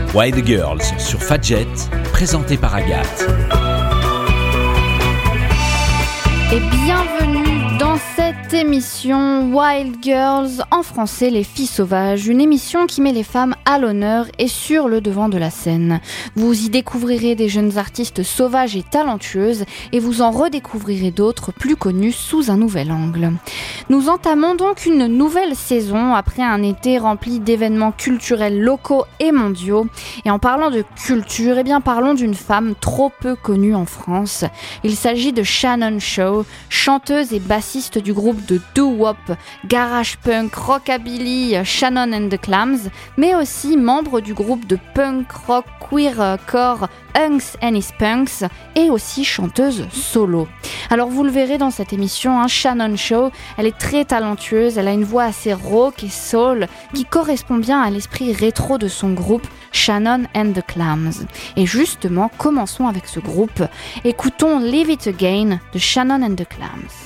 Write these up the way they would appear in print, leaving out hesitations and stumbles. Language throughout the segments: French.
Wild Girls sur Fadjet, présenté par Agathe. Et bienvenue dans cette émission Wild Girls, en français les filles sauvages, une émission qui met les femmes à l'honneur et sur le devant de la scène. Vous y découvrirez des jeunes artistes sauvages et talentueuses et vous en redécouvrirez d'autres plus connus sous un nouvel angle. Nous entamons donc une nouvelle saison après un été rempli d'événements culturels locaux et mondiaux. Et en parlant de culture, parlons d'une femme trop peu connue en France. Il s'agit de Shannon Shaw, chanteuse et bassiste du groupe de doo-wop, garage punk, rockabilly Shannon and the Clams, mais aussi membre du groupe de punk rock queercore Hunks and His Punks et aussi chanteuse solo. Alors vous le verrez dans cette émission, Shannon Shaw, elle est très talentueuse, elle a une voix assez rock et soul qui correspond bien à l'esprit rétro de son groupe Shannon and the Clams. Et justement, commençons avec ce groupe. Écoutons Live It Again de Shannon and the Clams.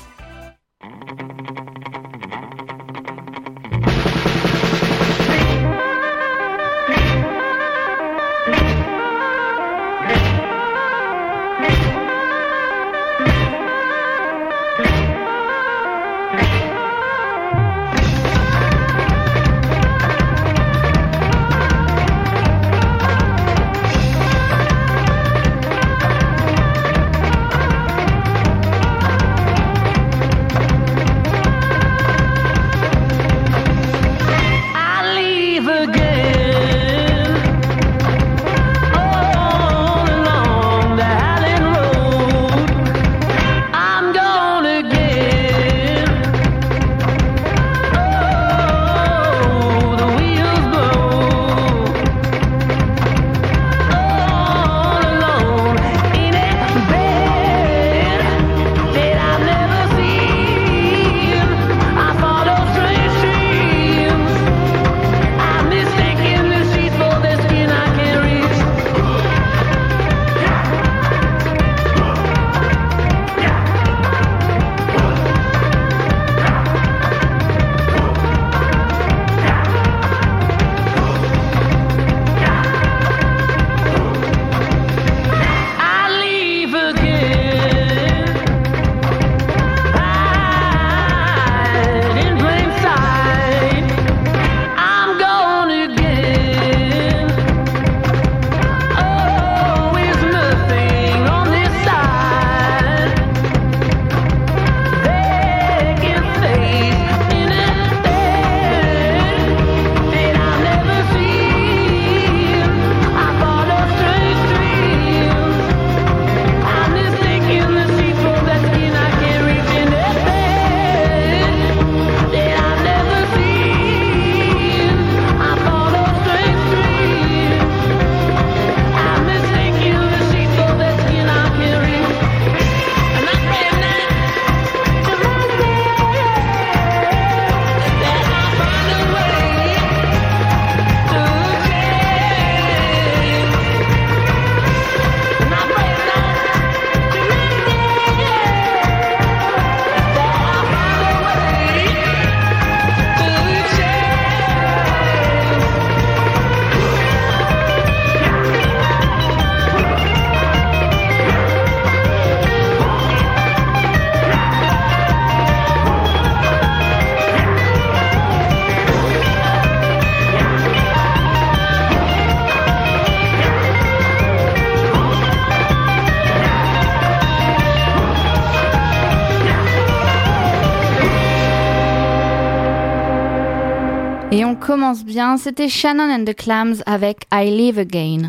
Et on commence bien, c'était Shannon and the Clams avec I Live Again.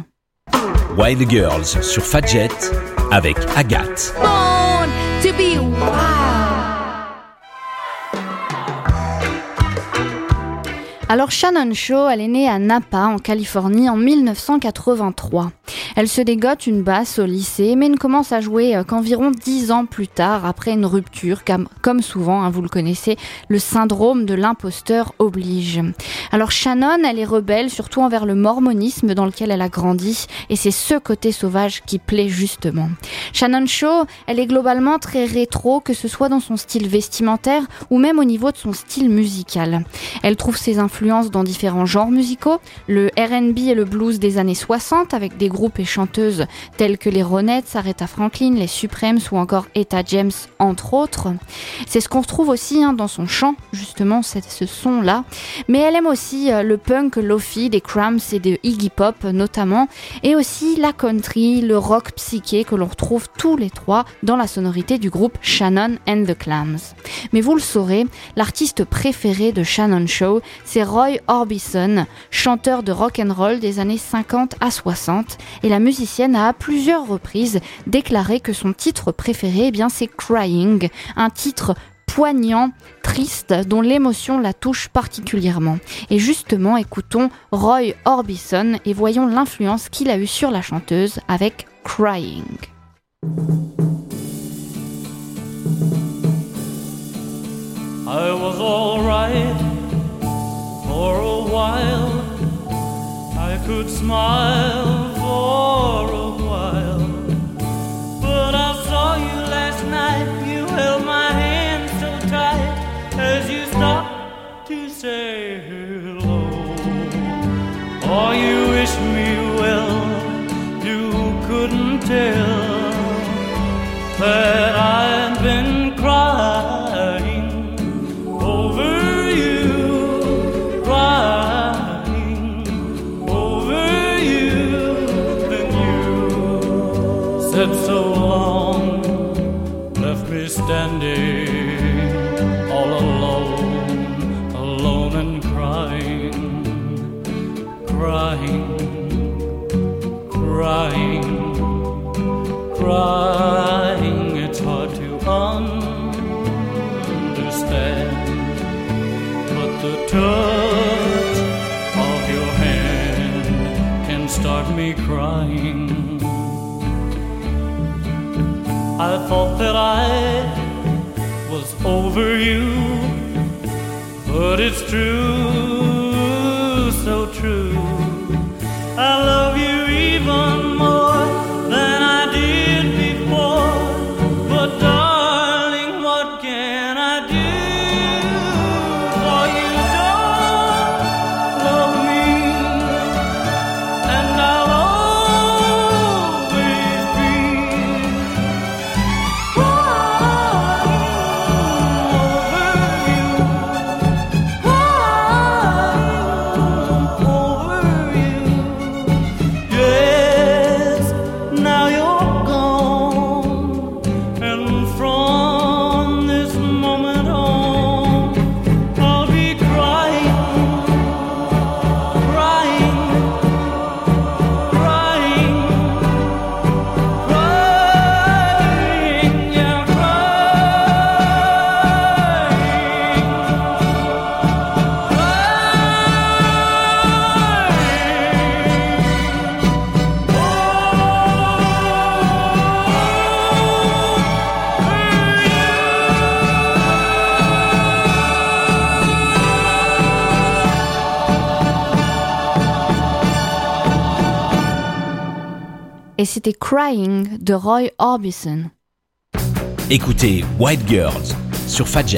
Wild Girls sur Fadjet avec Agathe. Born to be wild. Alors Shannon Shaw, elle est née à Napa en Californie en 1983. Elle se dégote une basse au lycée, mais ne commence à jouer qu'environ 10 ans plus tard, après une rupture, comme souvent, vous le connaissez, le syndrome de l'imposteur oblige. Alors Shannon, elle est rebelle, surtout envers le mormonisme dans lequel elle a grandi, et c'est ce côté sauvage qui plaît justement. Shannon Shaw, elle est globalement très rétro, que ce soit dans son style vestimentaire ou même au niveau de son style musical. Elle trouve ses influences dans différents genres musicaux, le R&B et le blues des années 60, avec des groupes et chanteuses tels que les Ronettes, Aretha Franklin, les Supremes ou encore Etta James, entre autres. C'est ce qu'on retrouve aussi dans son chant, justement, ce son-là. Mais elle aime aussi le punk lofi des Cramps et de Iggy Pop notamment, et aussi la country, le rock psyché que l'on retrouve tous les trois dans la sonorité du groupe Shannon and the Clams. Mais vous le saurez, l'artiste préféré de Shannon Shaw, c'est Roy Orbison, chanteur de rock'n'roll des années 50 à 60, et la musicienne a à plusieurs reprises déclaré que son titre préféré, c'est Crying, un titre poignant, triste, dont l'émotion la touche particulièrement. Et justement, écoutons Roy Orbison et voyons l'influence qu'il a eue sur la chanteuse avec Crying. I was all right for a while. I could smile for a while. But I saw you last night. You held my hand so tight as you stopped to say hello. Oh, you wish me well. You couldn't tell that I've been crying over you, crying over you. Then you said so long, left me standing all alone, alone and crying, crying, crying, crying. It's hard to understand, but the touch of your hand can start me crying. I thought that I was over you, but it's true, so true. I love you even more than I did before, but darling, what can I do? For you don't love me, and I'll always be over you. Yes, now you're gone, and from this moment on, I'll be crying, crying, crying, crying, yeah, Et c'était Crying de Roy Orbison. Écoutez White Girls sur Fadjet.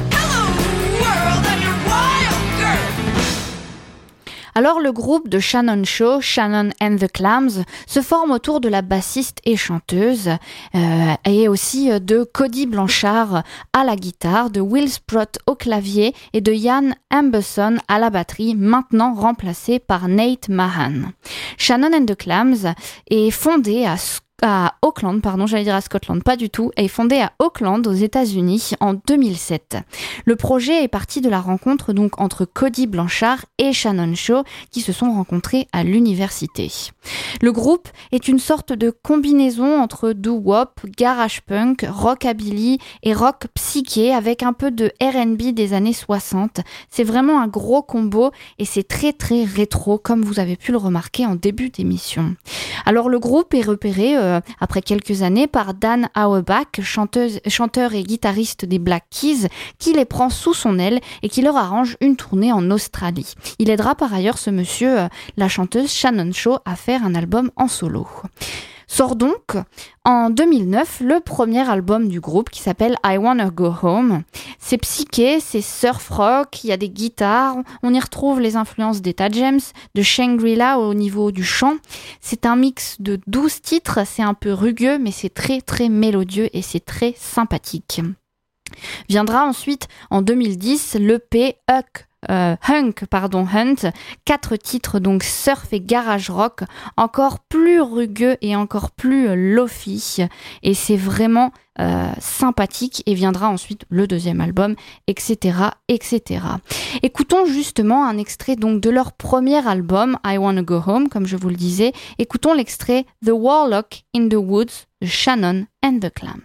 Alors le groupe de Shannon Shaw, Shannon and the Clams, se forme autour de la bassiste et chanteuse, et aussi de Cody Blanchard à la guitare, de Will Sprott au clavier et de Ian Amberson à la batterie, maintenant remplacé par Nate Mahan. Shannon and the Clams est fondée à Auckland, j'allais dire à Scotland, pas du tout, est fondée à Auckland aux États-Unis en 2007. Le projet est parti de la rencontre donc entre Cody Blanchard et Shannon Shaw qui se sont rencontrés à l'université. Le groupe est une sorte de combinaison entre doo-wop, garage punk, rockabilly et rock psyché avec un peu de R&B des années 60. C'est vraiment un gros combo et c'est très très rétro comme vous avez pu le remarquer en début d'émission. Alors le groupe est repéré après quelques années par Dan Auerbach, chanteur et guitariste des Black Keys, qui les prend sous son aile et qui leur arrange une tournée en Australie. Il aidera par ailleurs ce monsieur, la chanteuse Shannon Shaw, à faire un album en solo. Sort donc en 2009 le premier album du groupe qui s'appelle I Wanna Go Home. C'est psyché, c'est surf rock, il y a des guitares, on y retrouve les influences d'Etta James, de Shangri-La au niveau du chant. C'est un mix de 12 titres, c'est un peu rugueux mais c'est très très mélodieux et c'est très sympathique. Viendra ensuite en 2010 l'EP Hunt, 4 titres donc surf et garage rock, encore plus rugueux et encore plus lo-fi, et c'est vraiment sympathique, et viendra ensuite le deuxième album, etc. Écoutons justement un extrait donc de leur premier album I Wanna Go Home, comme je vous le disais. Écoutons l'extrait The Warlock in the Woods de Shannon and the Clams.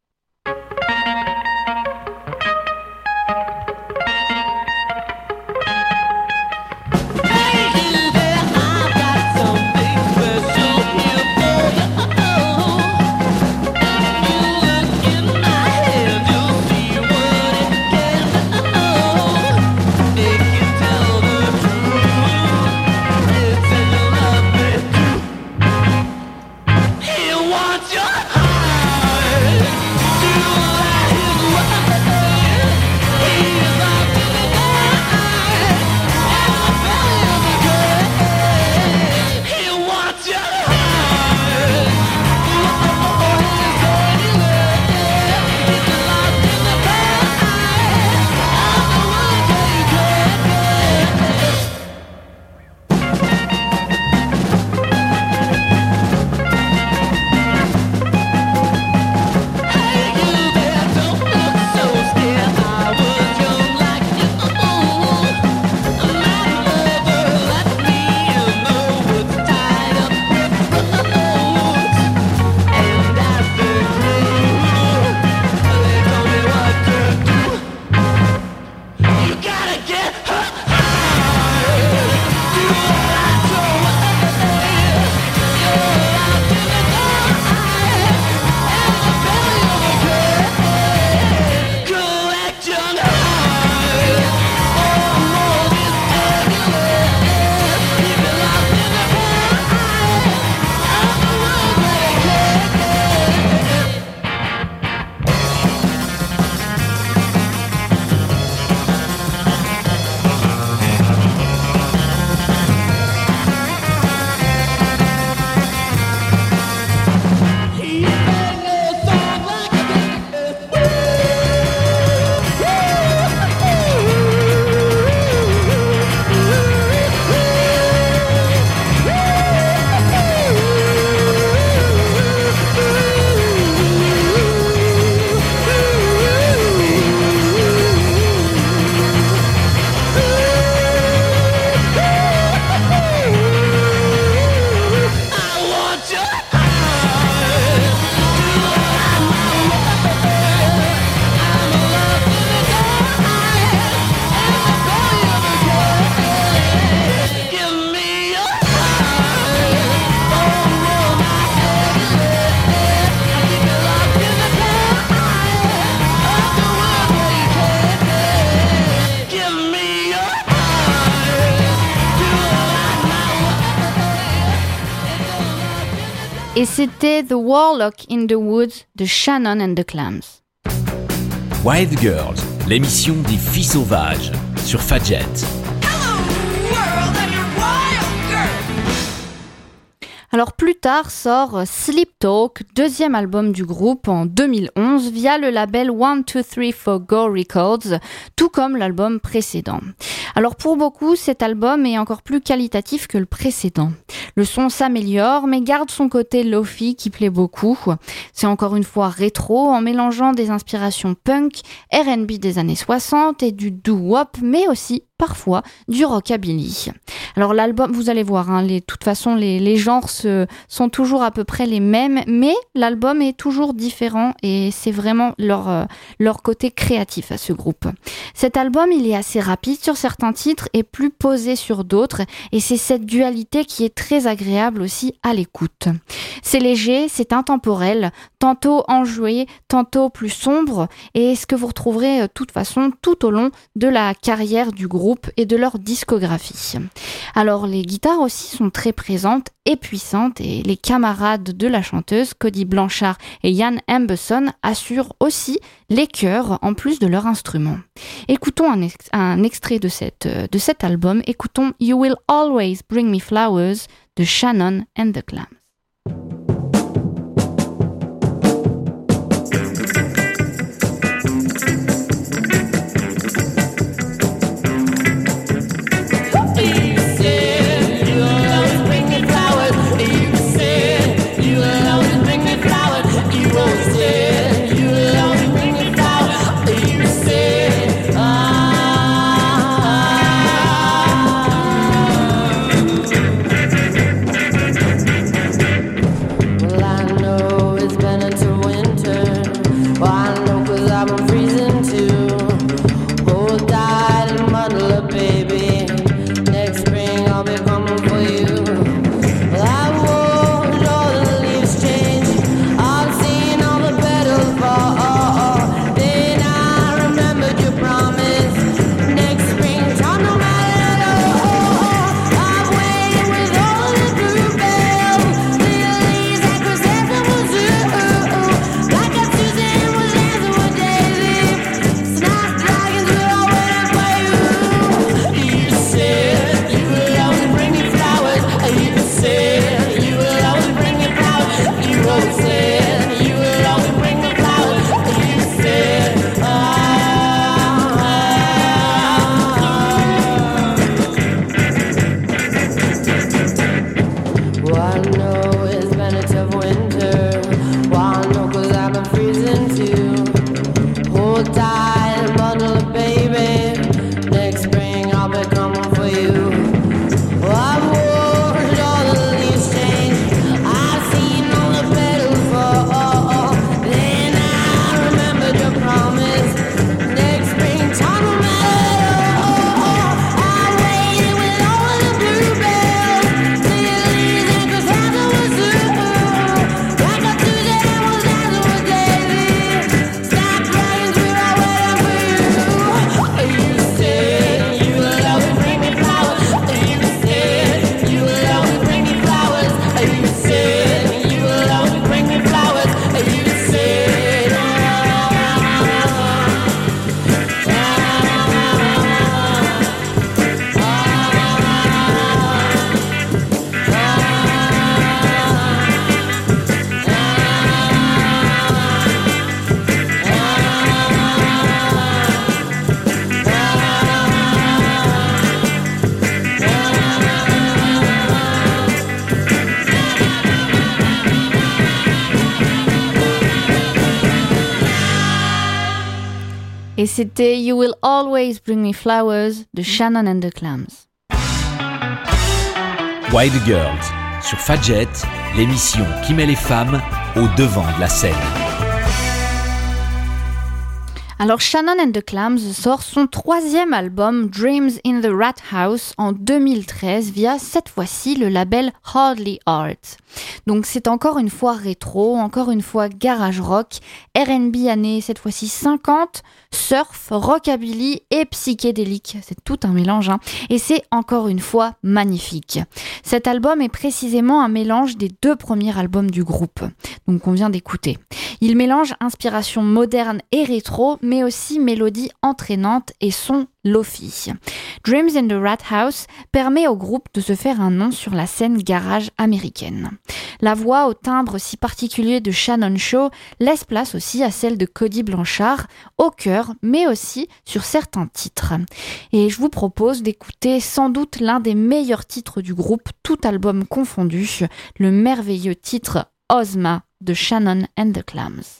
Et c'était The Warlock in the Woods de Shannon and the Clams. Wild Girls, l'émission des filles sauvages sur Fadjet. Alors plus tard sort Sleep Talk, deuxième album du groupe en 2011 via le label 1-2-3-4 Go Records, tout comme l'album précédent. Alors pour beaucoup, cet album est encore plus qualitatif que le précédent. Le son s'améliore mais garde son côté lo-fi qui plaît beaucoup. C'est encore une fois rétro en mélangeant des inspirations punk, R&B des années 60 et du doo-wop mais aussi parfois du rockabilly. Alors l'album, vous allez voir, de toute façon les genres sont toujours à peu près les mêmes, mais l'album est toujours différent et c'est vraiment leur côté créatif à ce groupe. Cet album, il est assez rapide sur certains titres et plus posé sur d'autres, et c'est cette dualité qui est très agréable aussi à l'écoute. C'est léger, c'est intemporel, tantôt enjoué, tantôt plus sombre, et ce que vous retrouverez de toute façon tout au long de la carrière du groupe et de leur discographie. Alors les guitares aussi sont très présentes et puissantes, et les camarades de la chanteuse, Cody Blanchard et Ian Ambesson, assurent aussi les chœurs en plus de leur instrument. Écoutons un extrait de cet album, écoutons You Will Always Bring Me Flowers de Shannon and the Clams. Et c'était You Will Always Bring Me Flowers de Shannon and the Clams. Wild Girls, sur Fadjet, l'émission qui met les femmes au devant de la scène. Alors Shannon and the Clams sort son troisième album Dreams in the Rat House en 2013 via cette fois-ci le label Hardly Art. Donc c'est encore une fois rétro, encore une fois garage rock, R&B années cette fois-ci 50, surf, rockabilly et psychédélique. C'est tout un mélange, et c'est encore une fois magnifique. Cet album est précisément un mélange des deux premiers albums du groupe, donc qu'on vient d'écouter. Il mélange inspiration moderne et rétro, mais aussi mélodie entraînante et son lo-fi. Dreams in the Rat House permet au groupe de se faire un nom sur la scène garage américaine. La voix au timbre si particulier de Shannon Shaw laisse place aussi à celle de Cody Blanchard, au chœur, mais aussi sur certains titres. Et je vous propose d'écouter sans doute l'un des meilleurs titres du groupe, tout album confondu, le merveilleux titre Ozma de Shannon and the Clams.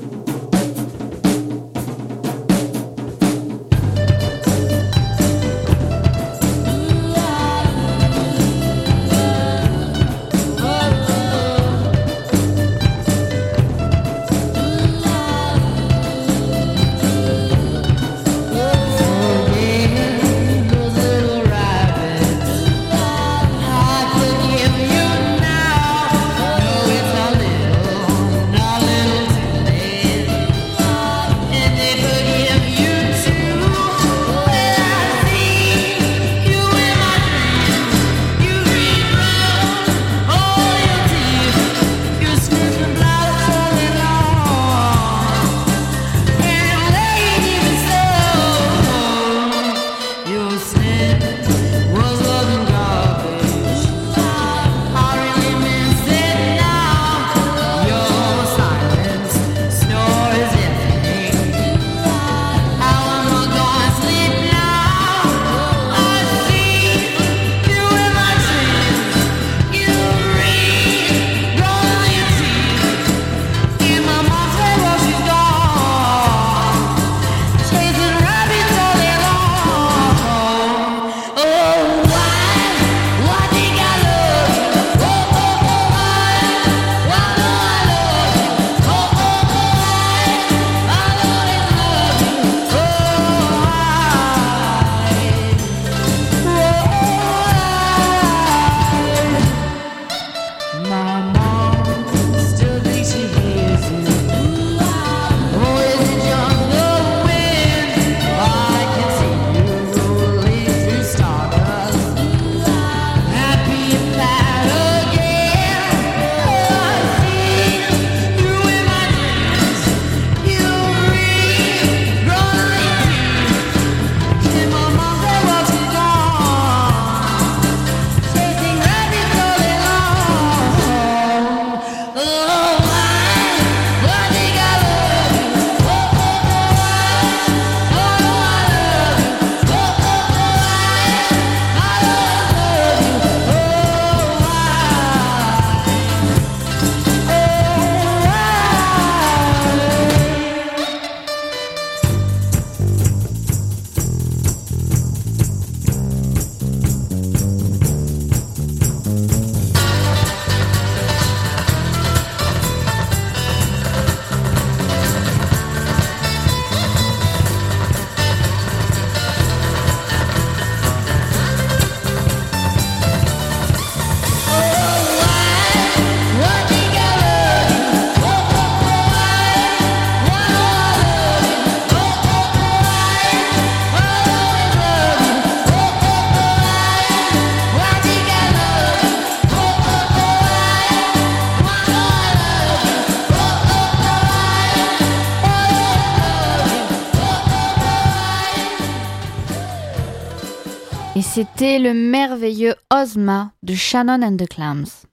Et c'était le merveilleux Ozma de Shannon and the Clams.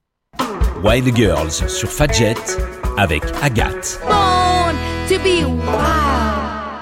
Wild Girls sur Fadjet avec Agathe. Born to be wild.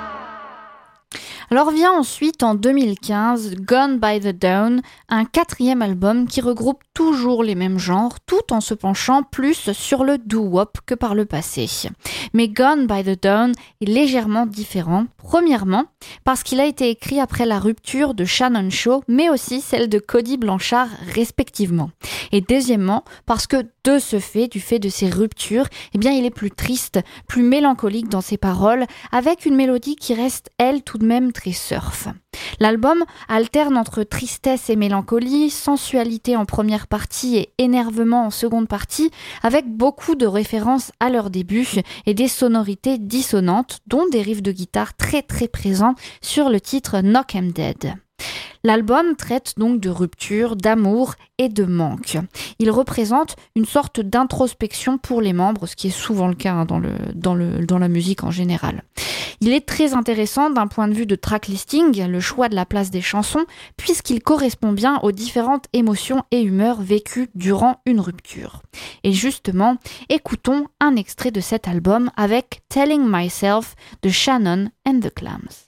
Alors vient ensuite en 2015 Gone by the Dawn, un 4e album qui regroupe toujours les mêmes genres tout en se penchant plus sur le doo-wop que par le passé. Mais Gone by the Dawn est légèrement différent, premièrement parce qu'il a été écrit après la rupture de Shannon Shaw mais aussi celle de Cody Blanchard respectivement. Et deuxièmement parce que de ce fait, du fait de ces ruptures, eh bien il est plus triste, plus mélancolique dans ses paroles, avec une mélodie qui reste elle tout de même très surf. L'album alterne entre tristesse et mélancolie, sensualité en première partie et énervement en seconde partie, avec beaucoup de références à leur début et des sonorités dissonantes, dont des riffs de guitare très très présents sur le titre Knock 'em Dead. L'album traite donc de rupture, d'amour et de manque. Il représente une sorte d'introspection pour les membres, ce qui est souvent le cas dans la musique en général. Il est très intéressant d'un point de vue de tracklisting, le choix de la place des chansons, puisqu'il correspond bien aux différentes émotions et humeurs vécues durant une rupture. Et justement, écoutons un extrait de cet album avec Telling Myself de Shannon and the Clams.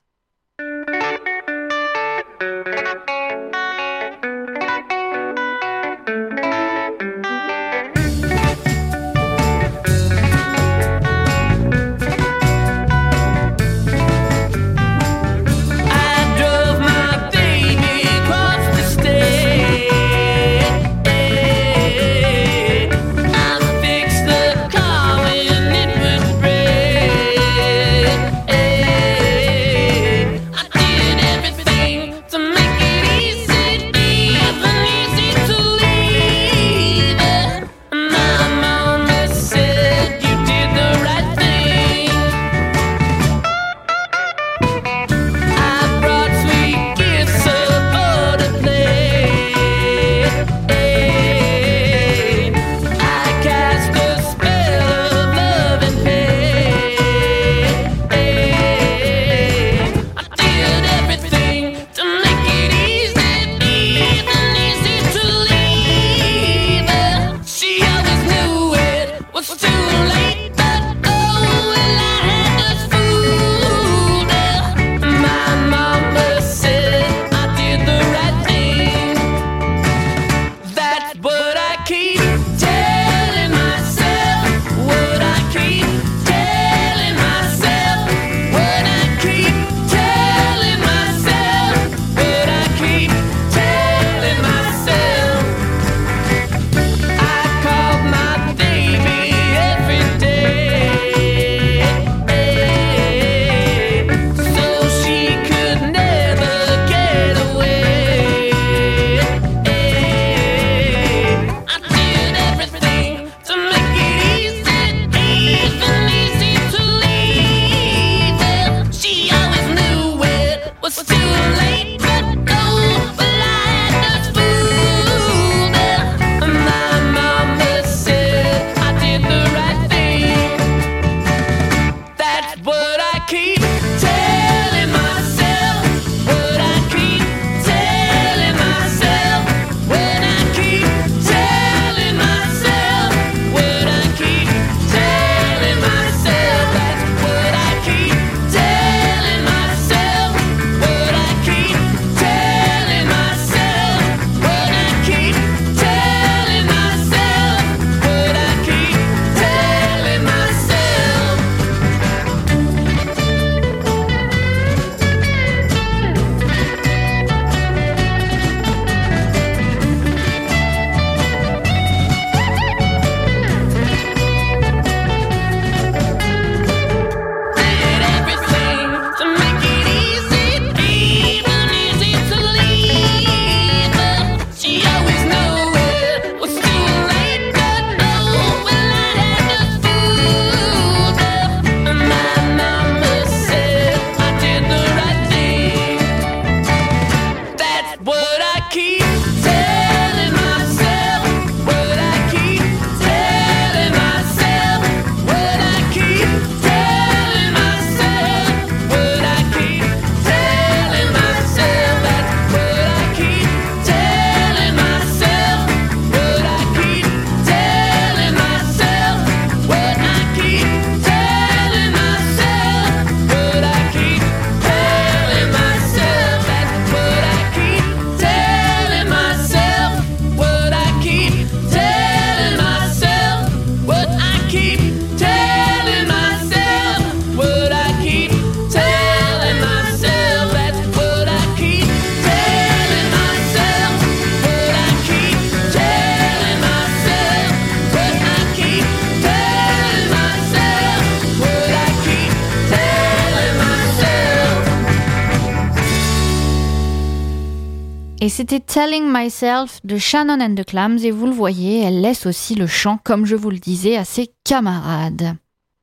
Et c'était Telling Myself de Shannon and the Clams, et vous le voyez, elle laisse aussi le chant, comme je vous le disais, à ses camarades.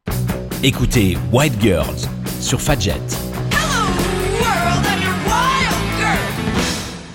Écoutez White Girls sur Fadjet. Hello, world, I'm your wild girl.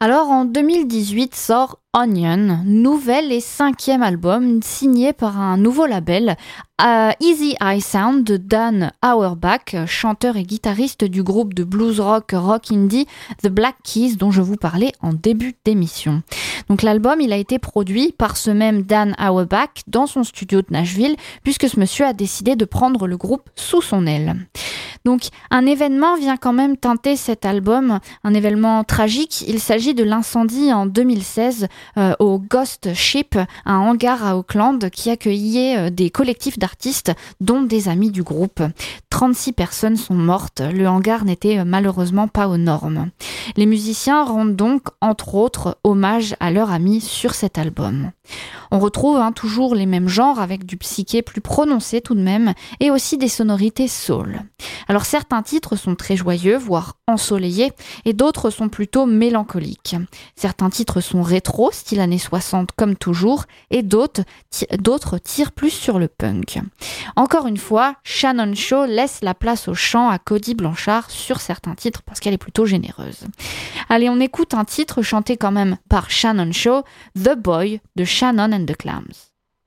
Alors en 2018 sort Onion, nouvel et 5e album signé par un nouveau label, Easy Eye Sound de Dan Auerbach, chanteur et guitariste du groupe de blues rock indie The Black Keys dont je vous parlais en début d'émission. Donc l'album il a été produit par ce même Dan Auerbach dans son studio de Nashville puisque ce monsieur a décidé de prendre le groupe sous son aile. Donc un événement vient quand même teinter cet album, un événement tragique. Il s'agit de l'incendie en 2016 au Ghost Ship, un hangar à Auckland qui accueillait des collectifs d'artistes dont des amis du groupe. 36 personnes sont mortes, le hangar n'était malheureusement pas aux normes. Les musiciens rendent donc entre autres hommage à leurs amis sur cet album. On retrouve toujours les mêmes genres avec du psyché plus prononcé tout de même et aussi des sonorités soul. Alors certains titres sont très joyeux, voire ensoleillés, et d'autres sont plutôt mélancoliques. Certains titres sont rétro, style années 60 comme toujours, et d'autres tirent plus sur le punk. Encore une fois, Shannon Shaw laisse la place au chant à Cody Blanchard sur certains titres parce qu'elle est plutôt généreuse. Allez, on écoute un titre chanté quand même par Shannon Shaw, The Boy de Shannon and the Clams.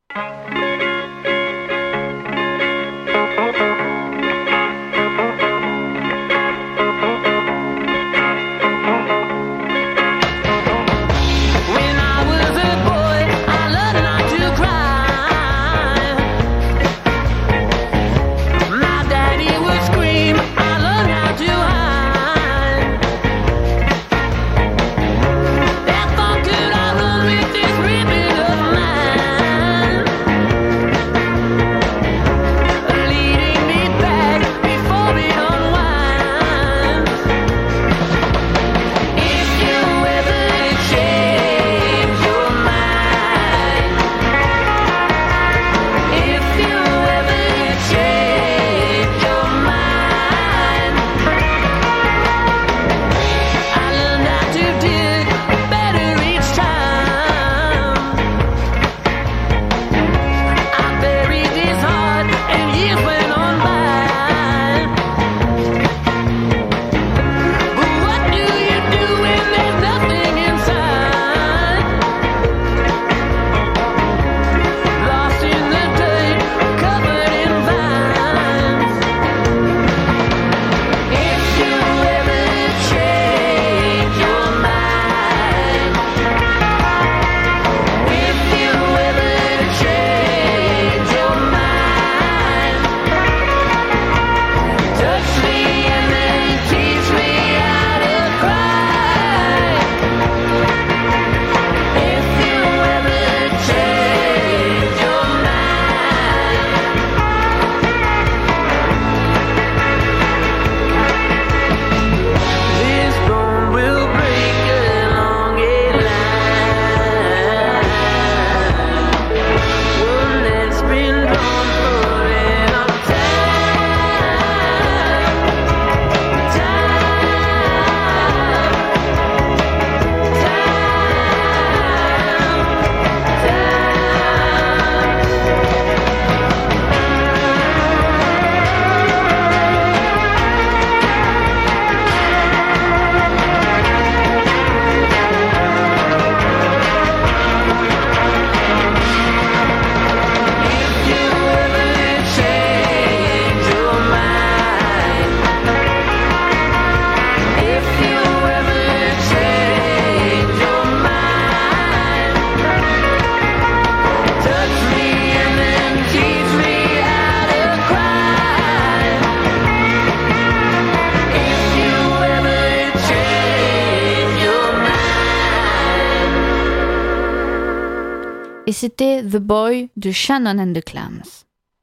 Et c'était The Boy de Shannon and the Clams.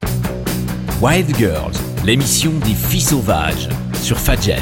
Wild Girls, l'émission des filles sauvages sur Fadjet.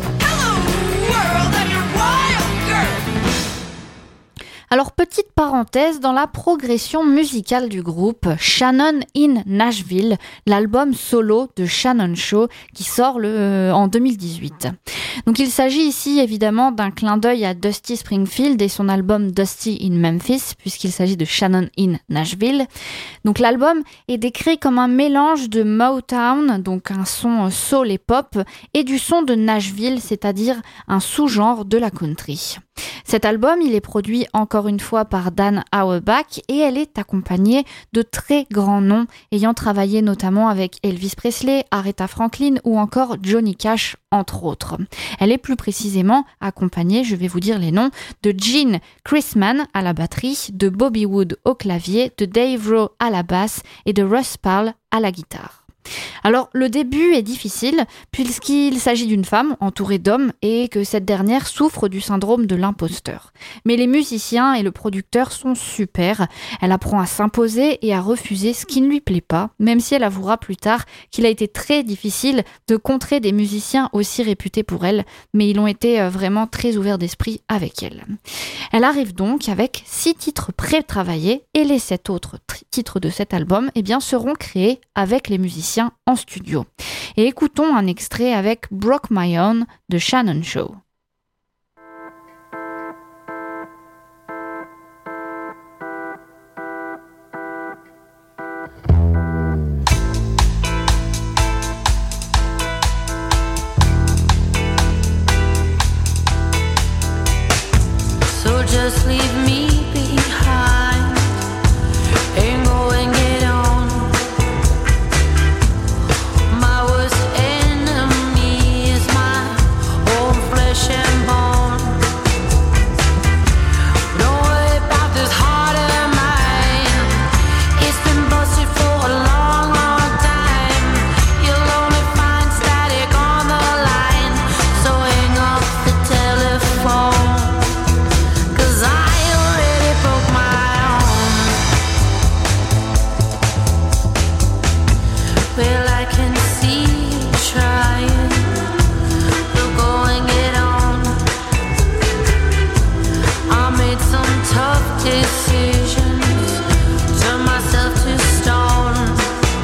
Alors, petite parenthèse, dans la progression musicale du groupe, Shannon in Nashville, l'album solo de Shannon Shaw qui sort en 2018. Donc il s'agit ici évidemment d'un clin d'œil à Dusty Springfield et son album Dusty in Memphis, puisqu'il s'agit de Shannon in Nashville. Donc l'album est décrit comme un mélange de Motown, donc un son soul et pop, et du son de Nashville, c'est-à-dire un sous-genre de la country. Cet album, il est produit encore une fois par Dan Auerbach et elle est accompagnée de très grands noms ayant travaillé notamment avec Elvis Presley, Aretha Franklin ou encore Johnny Cash, entre autres. Elle est plus précisément accompagnée, je vais vous dire les noms, de Gene Chrisman à la batterie, de Bobby Wood au clavier, de Dave Rowe à la basse et de Russ Parle à la guitare. Alors, le début est difficile puisqu'il s'agit d'une femme entourée d'hommes et que cette dernière souffre du syndrome de l'imposteur. Mais les musiciens et le producteur sont super. Elle apprend à s'imposer et à refuser ce qui ne lui plaît pas, même si elle avouera plus tard qu'il a été très difficile de contrer des musiciens aussi réputés pour elle, mais ils ont été vraiment très ouverts d'esprit avec elle. Elle arrive donc avec 6 titres pré-travaillés et les 7 autres titres de cet album seront créés avec les musiciens en studio. Et écoutons un extrait avec Broke My Own de Shannon Shaw. So just leave me behind and go and get on. My worst enemy is my own flesh and bone. Don't worry about this heart of mine. It's been busted for a long, long time. You'll only find static on the line. So hang up the telephone. Well, I can see you trying. So go and get on. I made some tough decisions, turned myself to stone.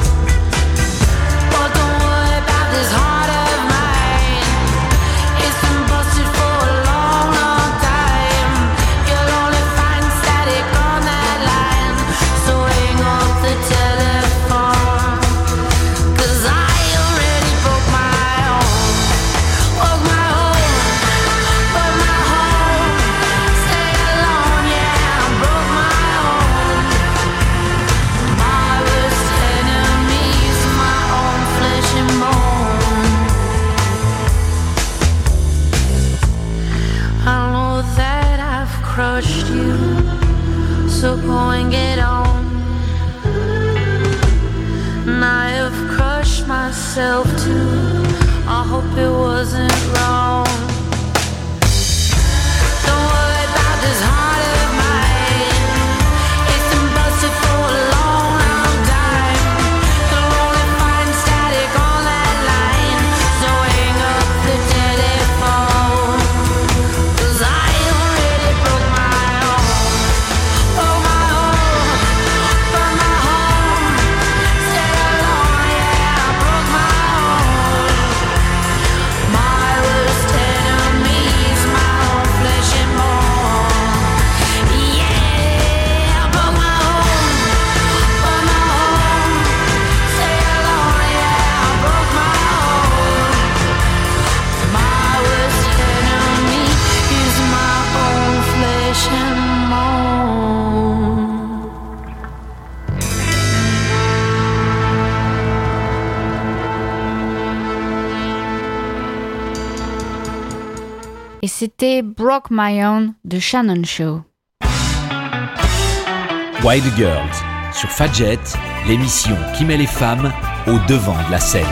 But don't worry about this heart of mine. It's been busted for a long, long time. You'll only find static on that line. So hang up the telephone. Crushed you, so go and get on. And I have crushed myself too. I hope it wasn't wrong. Don't worry about this heart of mine. It's been busted for a long, long time. You'll only find static on that line. So hang up the telephone. 'Cause I already broke my own. Oh my home, burn my home. Stay alone, yeah, I broke my own. My worst enemy is my own flesh and bone. Yeah, I broke my home, burn my home. Stay alone, yeah, I broke my own. My worst enemy is my own flesh and bone. Et c'était Broke My Own de Shannon Shaw. Wild Girls sur Fadjet, l'émission qui met les femmes au devant de la scène.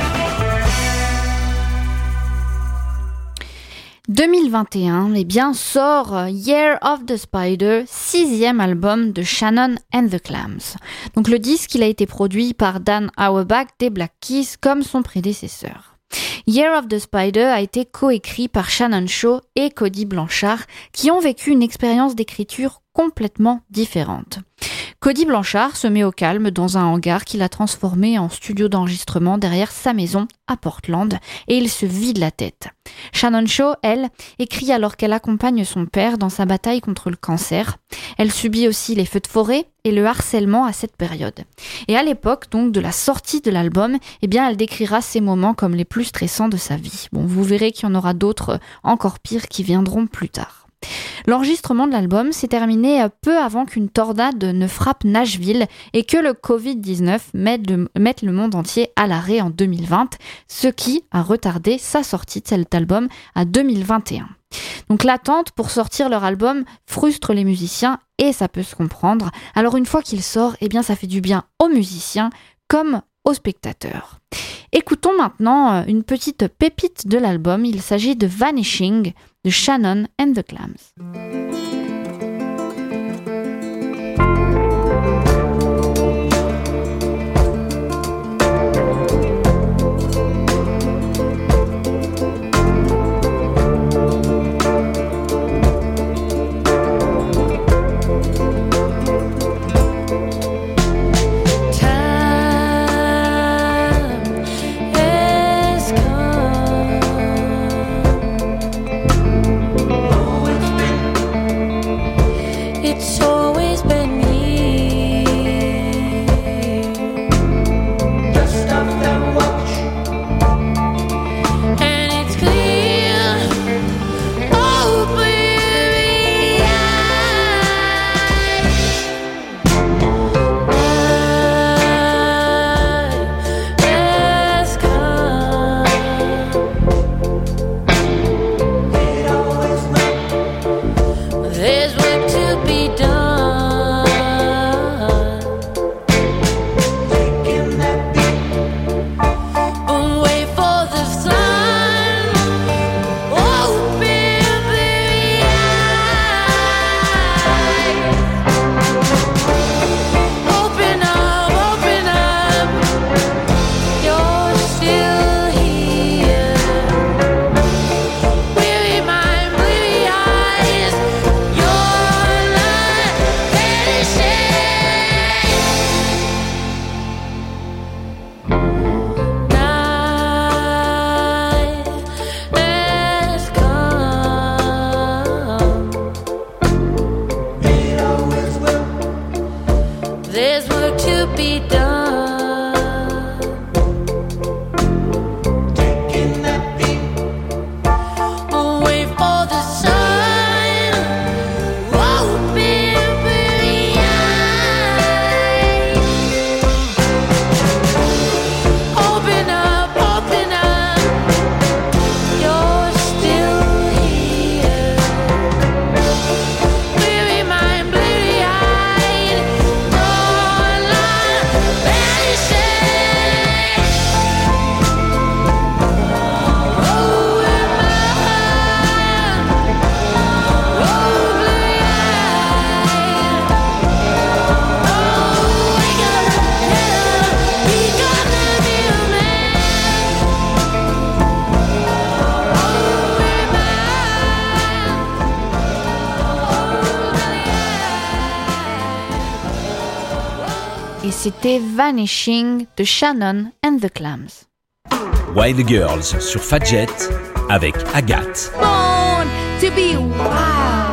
2021, sort Year of the Spider, 6e album de Shannon and the Clams. Donc le disque, il a été produit par Dan Auerbach des Black Keys comme son prédécesseur. Year of the Spider a été coécrit par Shannon Shaw et Cody Blanchard qui ont vécu une expérience d'écriture complètement différente. Cody Blanchard se met au calme dans un hangar qu'il a transformé en studio d'enregistrement derrière sa maison à Portland et il se vide la tête. Shannon Shaw, elle, écrit alors qu'elle accompagne son père dans sa bataille contre le cancer. Elle subit aussi les feux de forêt et le harcèlement à cette période. Et à l'époque donc de la sortie de l'album, elle décrira ces moments comme les plus stressants de sa vie. Bon, vous verrez qu'il y en aura d'autres encore pires qui viendront plus tard. L'enregistrement de l'album s'est terminé peu avant qu'une tornade ne frappe Nashville et que le Covid-19 mette le monde entier à l'arrêt en 2020, ce qui a retardé sa sortie de cet album à 2021. Donc l'attente pour sortir leur album frustre les musiciens et ça peut se comprendre. Alors une fois qu'il sort, eh bien ça fait du bien aux musiciens comme aux spectateurs. Écoutons maintenant une petite pépite de l'album. Il s'agit de Vanishing de Shannon and the Clams. Et c'était Vanishing de Shannon and the Clams. Wild Girls sur Fadjet avec Agathe. Born to be wild.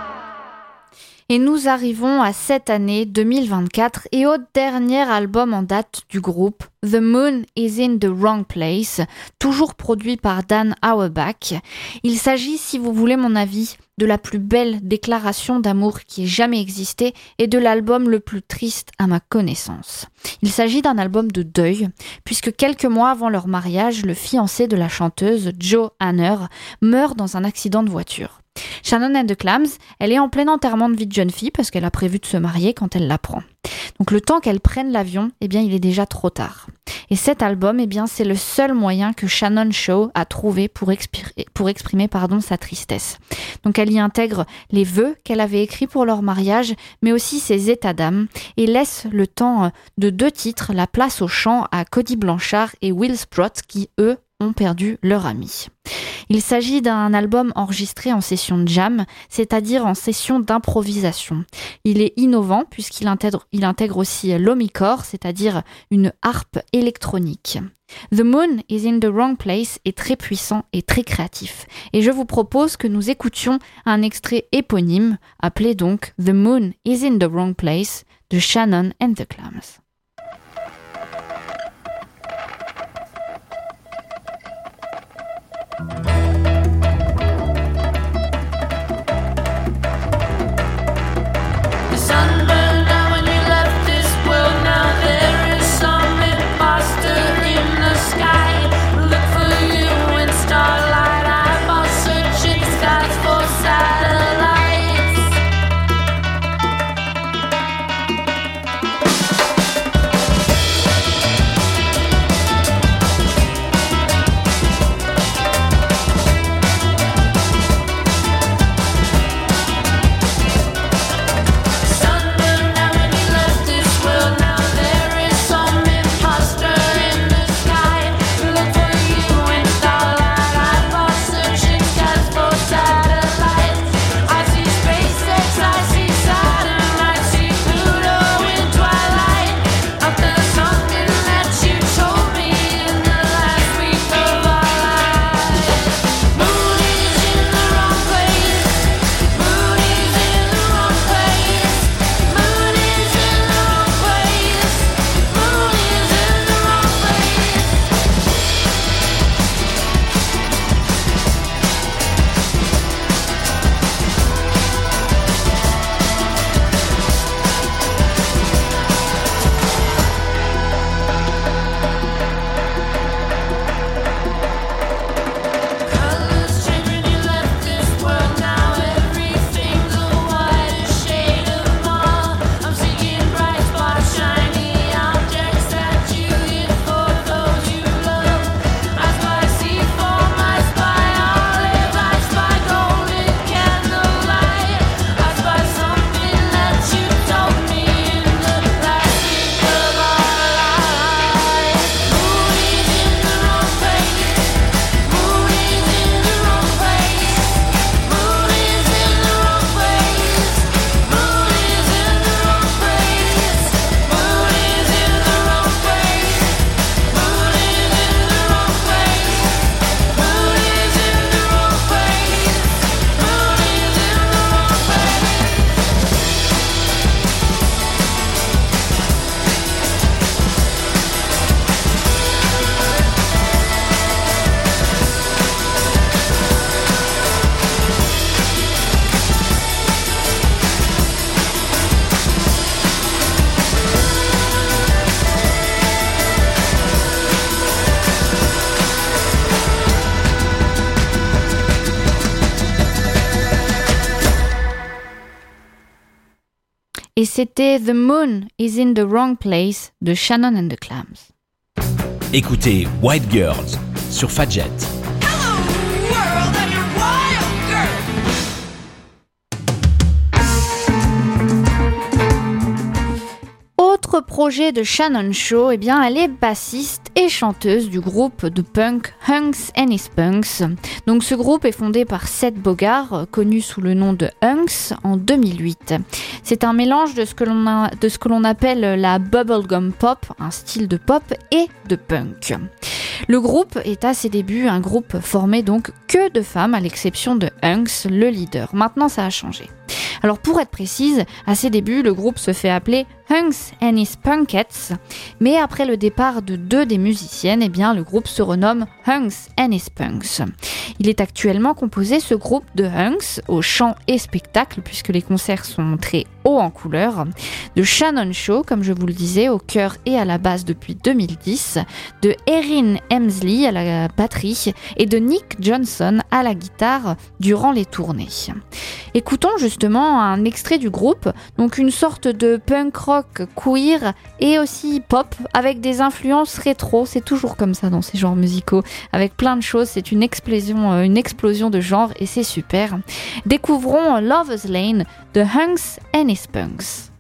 Et nous arrivons à cette année 2024 et au dernier album en date du groupe, The Moon is in the Wrong Place, toujours produit par Dan Auerbach. Il s'agit, si vous voulez mon avis, de la plus belle déclaration d'amour qui ait jamais existé et de l'album le plus triste à ma connaissance. Il s'agit d'un album de deuil, puisque quelques mois avant leur mariage, le fiancé de la chanteuse, Joe Hanner, meurt dans un accident de voiture. Shannon and the Clams, elle est en plein enterrement de vie de jeune fille parce qu'elle a prévu de se marier quand elle l'apprend. Donc le temps qu'elle prenne l'avion, eh bien il est déjà trop tard. Et cet album, eh bien c'est le seul moyen que Shannon Shaw a trouvé pour exprimer sa tristesse. Donc elle y intègre les vœux qu'elle avait écrits pour leur mariage, mais aussi ses états d'âme, et laisse le temps de 2 titres, la place au chant à Cody Blanchard et Will Sprott qui, eux, ont perdu leur ami. Il s'agit d'un album enregistré en session de jam, c'est-à-dire en session d'improvisation. Il est innovant puisqu'il intègre aussi l'omnichord, c'est-à-dire une harpe électronique. The Moon is in the Wrong Place est très puissant et très créatif. Et je vous propose que nous écoutions un extrait éponyme, appelé donc The Moon is in the Wrong Place de Shannon and the Clams. et c'était The Moon is in the Wrong Place de Shannon and the Clams. Écoutez White Girls sur Fadjet. Autre projet de Shannon Shaw, eh bien, elle est bassiste et chanteuse du groupe de punk Hunks and His Punks. Donc ce groupe est fondé par Seth Bogart, connu sous le nom de Hunks, en 2008. C'est un mélange de ce que l'on appelle la bubblegum pop, un style de pop et de punk. Le groupe est à ses débuts un groupe formé donc que de femmes, à l'exception de Hunks, le leader. Maintenant, ça a changé. Alors pour être précise, à ses débuts, le groupe se fait appeler Hunks and His Punkettes, mais après le départ de 2 des musiciennes, eh bien, le groupe se renomme Hunks and His Punks. Il est actuellement composé, ce groupe, de Hunks, au chant et spectacle, puisque les concerts sont très hauts en couleur, de Shannon Shaw, comme je vous le disais, au chœur et à la basse depuis 2010, de Erin Hemsley à la batterie et de Nick Johnson à la guitare durant les tournées. Écoutons justement un extrait du groupe, donc une sorte de punk rock queer et aussi pop avec des influences rétro. C'est toujours comme ça dans ces genres musicaux, avec plein de choses. C'est une explosion de genres et c'est super. Découvrons Lover's Lane de Hunks and His Punks.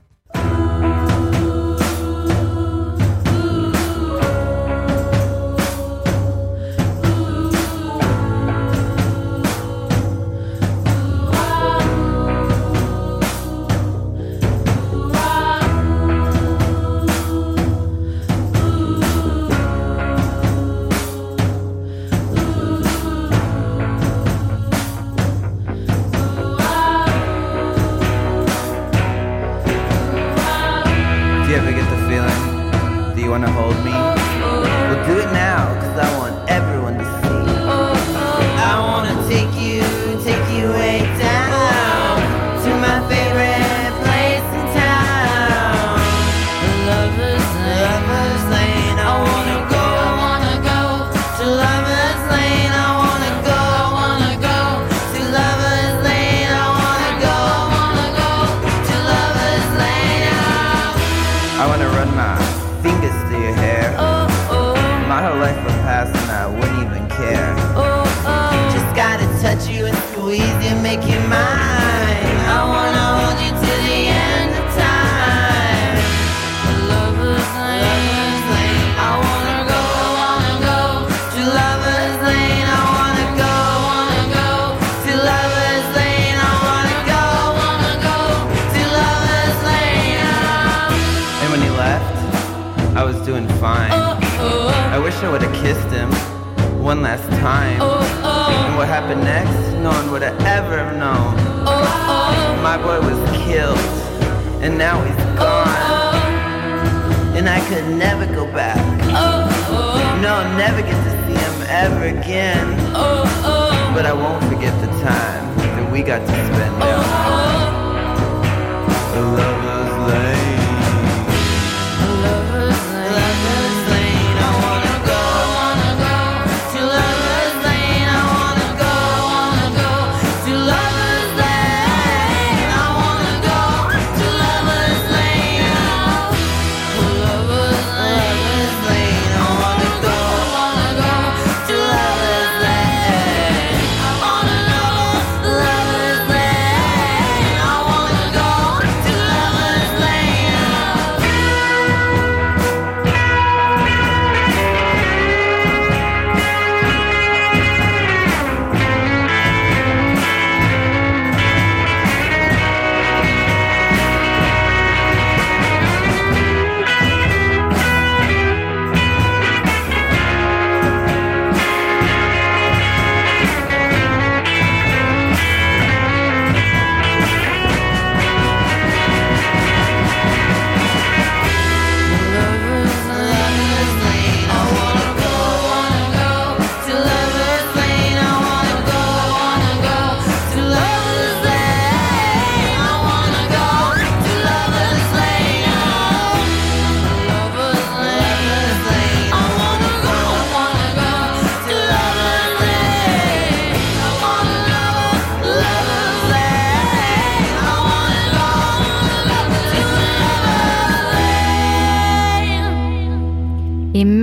I would have kissed him one last time. And what happened next, no one would have ever known. My boy was killed, and now he's gone. And I could never go back. No, I'll never get to see him ever again. But I won't forget the time that we got to spend down the Lover's Lane. Lane.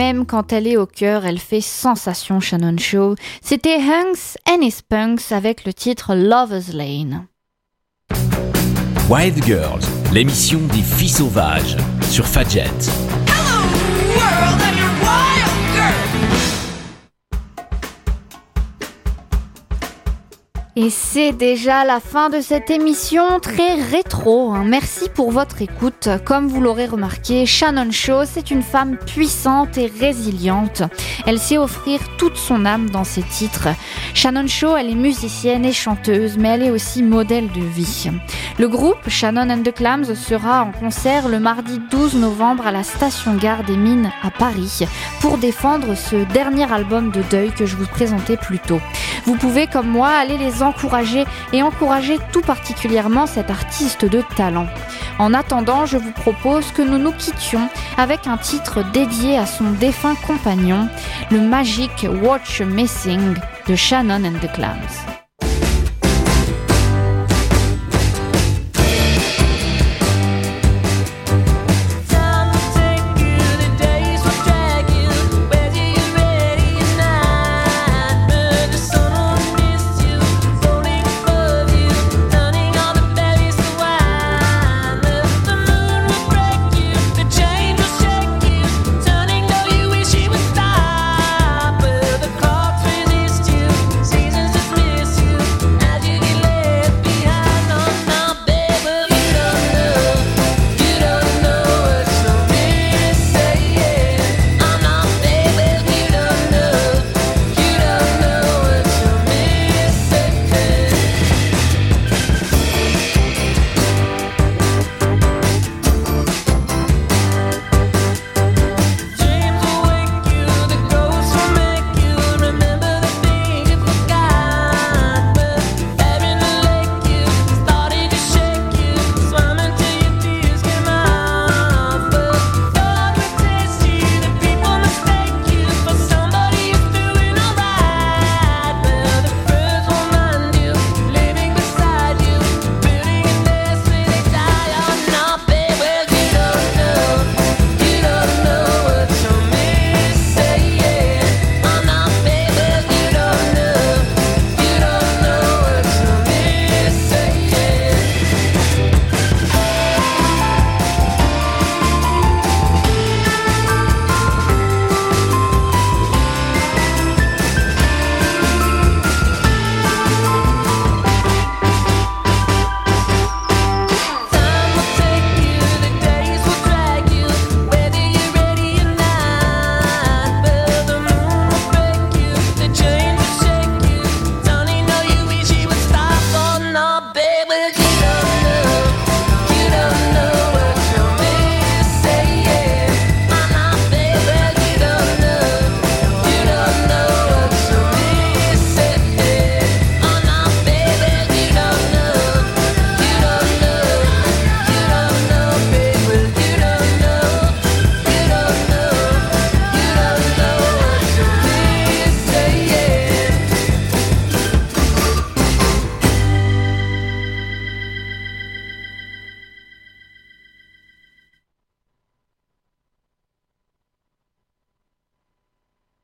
Même quand elle est au cœur, elle fait sensation, Shannon Shaw. C'était Hunks and His Punks avec le titre Lover's Lane. Wild Girls, l'émission des filles sauvages sur Fadjet. Et c'est déjà la fin de cette émission très rétro. Merci pour votre écoute. Comme vous l'aurez remarqué, Shannon Shaw, c'est une femme puissante et résiliente. Elle sait offrir toute son âme dans ses titres. Shannon Shaw, elle est musicienne et chanteuse, mais elle est aussi modèle de vie. Le groupe Shannon and the Clams sera en concert le mardi 12 novembre à la station Gare des Mines à Paris pour défendre ce dernier album de deuil que je vous présentais plus tôt. Vous pouvez, comme moi, aller les encourager et encourager tout particulièrement cet artiste de talent. En attendant, je vous propose que nous nous quittions avec un titre dédié à son défunt compagnon, le magique Watch Missing de Shannon and the Clams.